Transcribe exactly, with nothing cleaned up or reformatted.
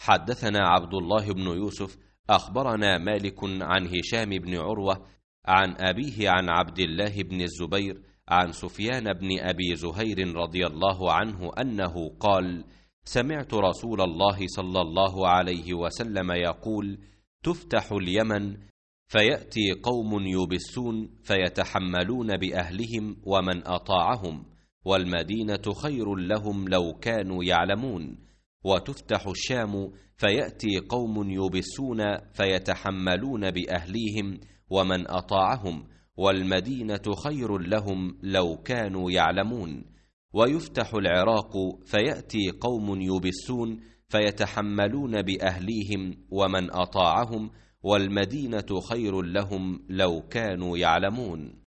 حدثنا عبد الله بن يوسف أخبرنا مالك عن هشام بن عروة عن أبيه عن عبد الله بن الزبير عن سفيان بن أبي زهير رضي الله عنه أنه قال: سمعت رسول الله صلى الله عليه وسلم يقول: تفتح اليمن فيأتي قوم يبسون فيتحملون بأهلهم ومن أطاعهم، والمدينة خير لهم لو كانوا يعلمون. وتفتح الشام فيأتي قوم يبسون فيتحملون بأهليهم ومن أطاعهم، والمدينة خير لهم لو كانوا يعلمون. ويفتح العراق فيأتي قوم يبسون فيتحملون بأهليهم ومن أطاعهم، والمدينة خير لهم لو كانوا يعلمون.